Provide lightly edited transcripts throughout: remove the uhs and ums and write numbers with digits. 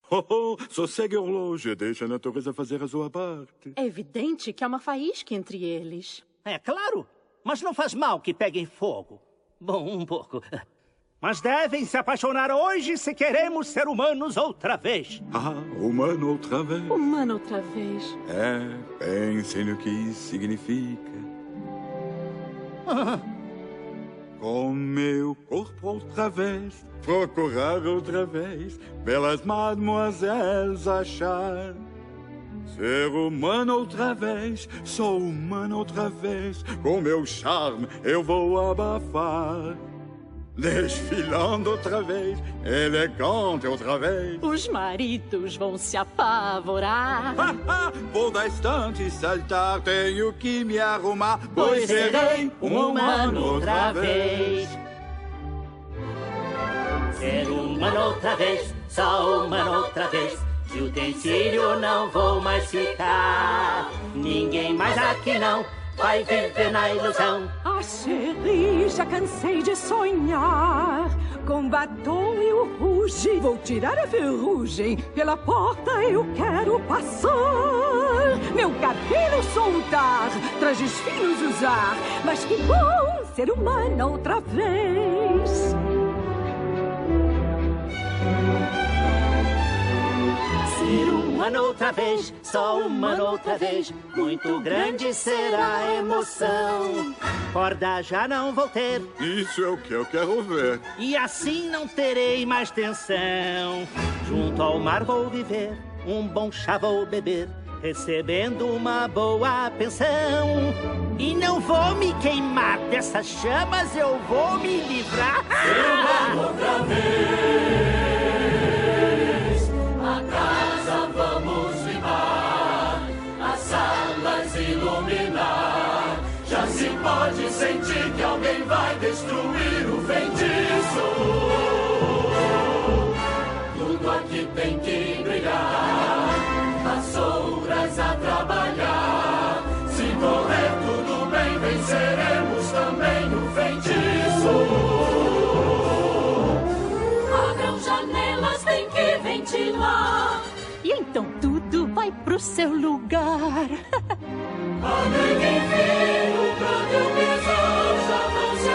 Sossegue a horloja, deixa a natureza fazer a sua parte. É evidente que há uma faísca entre eles. É claro, mas não faz mal que peguem fogo. Bom, um pouco. Mas devem se apaixonar hoje se queremos ser humanos outra vez. Humano outra vez. Humano outra vez. Pensem no que isso significa. Com meu corpo outra vez, procurar outra vez, belas mademoiselles achar. Ser humano outra vez, sou humano outra vez, com meu charme eu vou abafar. Desfilando outra vez, elegante outra vez. Os maridos vão se apavorar. Vou dar estante e saltar, tenho que me arrumar, pois serei um humano outra vez. Ser humano outra vez, só humano outra vez. De utensílio não vou mais ficar. Ninguém mais aqui não vai viver na ilusão. Chérie, já cansei de sonhar. Com batom e o rouge, vou tirar a ferrugem. Pela porta eu quero passar. Meu cabelo soltar, trajes finos usar. Mas que bom ser humana outra vez. Ser humano outra vez, só humano outra vez. Muito grande será a emoção. Corda já não vou ter. Isso é o que eu quero ver. E assim não terei mais tensão. Junto ao mar vou viver, um bom chá vou beber, recebendo uma boa pensão. E não vou me queimar dessas chamas, eu vou me livrar. Ser humano outra vez. A casa vamos limpar, as salas iluminar. Já se pode sentir que alguém vai destruir o feitiço. Tudo aqui tem que brilhar, vassouras a trabalhar. Se correr tudo bem, venceremos também o feitiço. Abram janelas, tem que ventilar. E então tudo vai pro seu lugar. Ninguém vê, o pranto e o pesar já vão se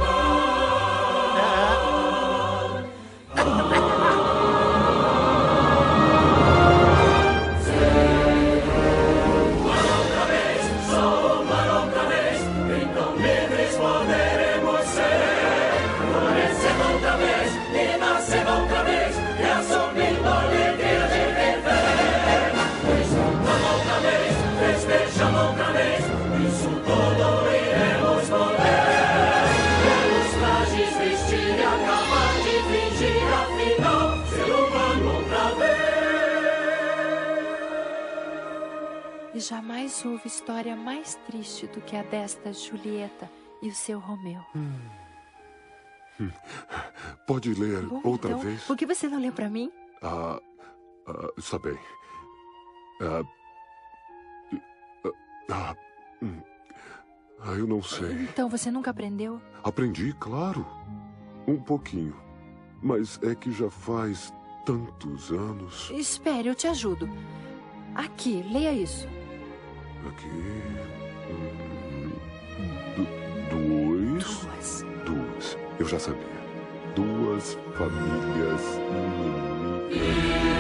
acabar. Ser humano outra vez, só humano outra vez. Então livres poderemos ser. Florescendo outra vez, e nascendo outra vez. E assumindo a alegria de viver. Desfrutando outra vez, festejando outra vez. Isso todo iremos poder. Pelos trajes vestir e acabar de fingir. Afinal, ser humano outra vez. E jamais houve história mais triste do que a desta Julieta e o seu Romeu. Pode ler Bom, outra então, vez? por que você não leu pra mim? Está bem. Eu não sei. Então você nunca aprendeu? Aprendi, claro. Um pouquinho. Mas é que já faz tantos anos. Espere, eu te ajudo. Aqui, leia isso. Aqui. Duas. Eu já sabia. Duas famílias inimigas.